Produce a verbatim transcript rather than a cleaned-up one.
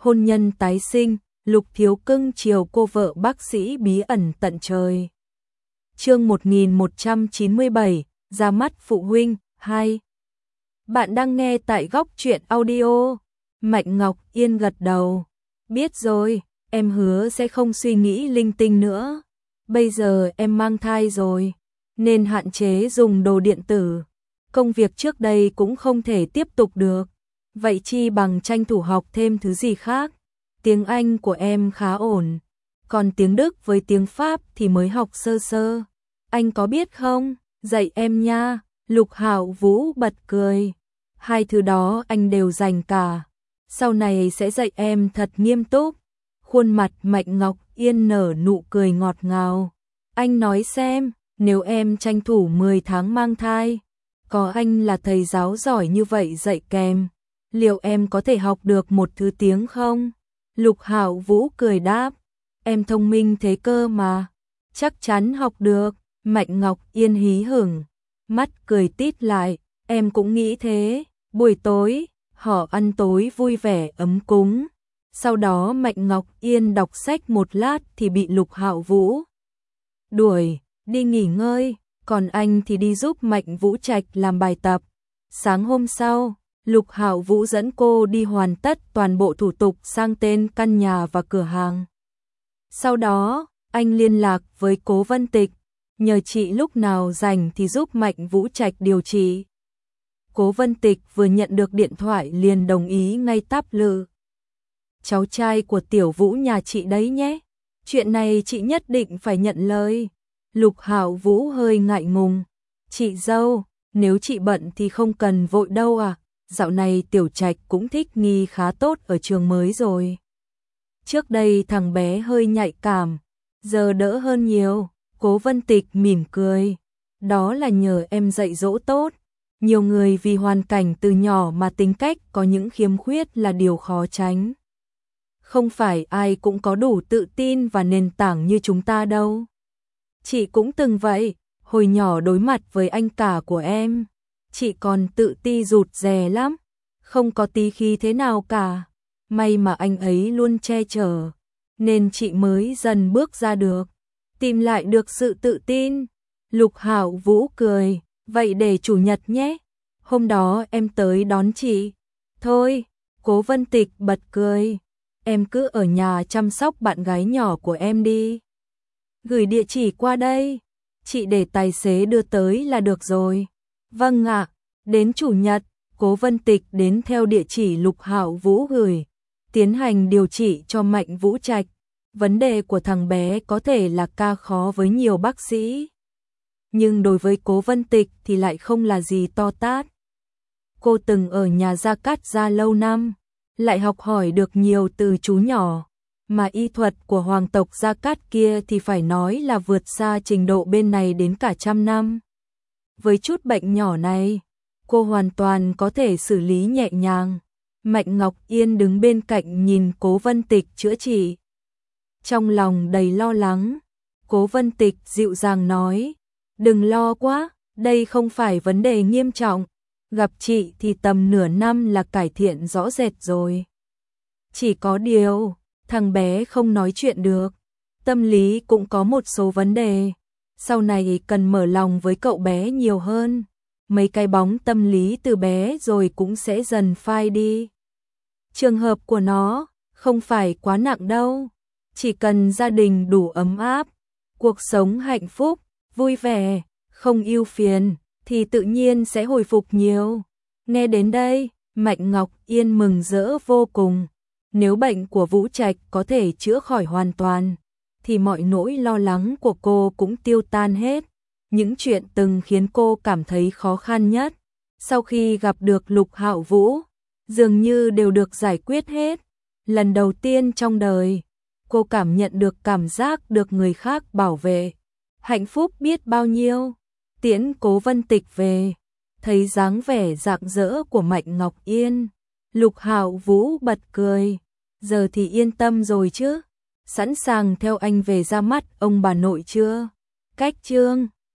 hôn nhân tái sinh, Lục Thiếu Cưng chiều cô vợ bác sĩ bí ẩn tận trời. Chương một nghìn một trăm chín mươi bảy, ra mắt phụ huynh, hai. Bạn đang nghe tại Góc Truyện Audio. Mạnh Ngọc Yên gật đầu. Biết rồi, em hứa sẽ không suy nghĩ linh tinh nữa. Bây giờ em mang thai rồi, nên hạn chế dùng đồ điện tử. Công việc trước đây cũng không thể tiếp tục được. Vậy chi bằng tranh thủ học thêm thứ gì khác. Tiếng Anh của em khá ổn, còn tiếng Đức với tiếng Pháp thì mới học sơ sơ. Anh có biết không, dạy em nha. Lục Hạo Vũ bật cười. Hai thứ đó anh đều dành cả. Sau này sẽ dạy em thật nghiêm túc. Khuôn mặt Mạnh Ngọc Yên nở nụ cười ngọt ngào. Anh nói xem, nếu em tranh thủ mười tháng mang thai, có anh là thầy giáo giỏi như vậy dạy kèm, liệu em có thể học được một thứ tiếng không? Lục Hạo Vũ cười đáp, em thông minh thế cơ mà, chắc chắn học được. Mạnh Ngọc Yên hí hửng, mắt cười tít lại, em cũng nghĩ thế. Buổi tối, họ ăn tối vui vẻ ấm cúng. Sau đó Mạnh Ngọc Yên đọc sách một lát thì bị Lục Hạo Vũ đuổi đi nghỉ ngơi, còn anh thì đi giúp Mạnh Vũ Trạch làm bài tập. Sáng hôm sau, Lục Hạo Vũ dẫn cô đi hoàn tất toàn bộ thủ tục sang tên căn nhà và cửa hàng. Sau đó, anh liên lạc với Cố Vân Tịch, nhờ chị lúc nào rảnh thì giúp Mạnh Vũ Trạch điều trị. Cố Vân Tịch vừa nhận được điện thoại liền đồng ý ngay táp lự. Cháu trai của Tiểu Vũ nhà chị đấy nhé, chuyện này chị nhất định phải nhận lời. Lục Hạo Vũ hơi ngại ngùng, chị dâu, nếu chị bận thì không cần vội đâu à, dạo này Tiểu Trạch cũng thích nghi khá tốt ở trường mới rồi. Trước đây thằng bé hơi nhạy cảm, giờ đỡ hơn nhiều. Cố Vân Tịch mỉm cười, đó là nhờ em dạy dỗ tốt. Nhiều người vì hoàn cảnh từ nhỏ mà tính cách có những khiếm khuyết là điều khó tránh. Không phải ai cũng có đủ tự tin và nền tảng như chúng ta đâu. Chị cũng từng vậy, hồi nhỏ đối mặt với anh cả của em, chị còn tự ti rụt rè lắm, không có tí khí thế nào cả. May mà anh ấy luôn che chở, nên chị mới dần bước ra được, tìm lại được sự tự tin. Lục Hạo Vũ cười, vậy để chủ nhật nhé, hôm đó em tới đón chị. Thôi, Cố Vân Tịch bật cười, em cứ ở nhà chăm sóc bạn gái nhỏ của em đi. Gửi địa chỉ qua đây, chị để tài xế đưa tới là được rồi. Vâng ạ. Đến chủ nhật, Cố Vân Tịch đến theo địa chỉ Lục Hạo Vũ gửi, tiến hành điều trị cho Mạnh Vũ Trạch. Vấn đề của thằng bé có thể là ca khó với nhiều bác sĩ, nhưng đối với Cố Vân Tịch thì lại không là gì to tát. Cô từng ở nhà Gia Cát Gia lâu năm, lại học hỏi được nhiều từ chú nhỏ, mà y thuật của hoàng tộc Gia Cát kia thì phải nói là vượt xa trình độ bên này đến cả trăm năm. Với chút bệnh nhỏ này, cô hoàn toàn có thể xử lý nhẹ nhàng. Mạnh Ngọc Yên đứng bên cạnh nhìn Cố Vân Tịch chữa trị, trong lòng đầy lo lắng. Cố Vân Tịch dịu dàng nói, đừng lo quá, đây không phải vấn đề nghiêm trọng, gặp chị thì tầm nửa năm là cải thiện rõ rệt rồi. Chỉ có điều, thằng bé không nói chuyện được, tâm lý cũng có một số vấn đề, sau này cần mở lòng với cậu bé nhiều hơn, mấy cái bóng tâm lý từ bé rồi cũng sẽ dần phai đi. Trường hợp của nó không phải quá nặng đâu, chỉ cần gia đình đủ ấm áp, cuộc sống hạnh phúc, vui vẻ, không ưu phiền, thì tự nhiên sẽ hồi phục nhiều. Nghe đến đây, Mạnh Ngọc Yên mừng rỡ vô cùng. Nếu bệnh của Vũ Trạch có thể chữa khỏi hoàn toàn, thì mọi nỗi lo lắng của cô cũng tiêu tan hết. Những chuyện từng khiến cô cảm thấy khó khăn nhất, sau khi gặp được Lục Hạo Vũ, dường như đều được giải quyết hết. Lần đầu tiên trong đời, cô cảm nhận được cảm giác được người khác bảo vệ. Hạnh phúc biết bao nhiêu. Tiễn Cố Vân Tịch về, thấy dáng vẻ rạng rỡ của Mạnh Ngọc Yên, Lục Hạo Vũ bật cười. Giờ thì yên tâm rồi chứ? Sẵn sàng theo anh về ra mắt ông bà nội chưa? Cách chương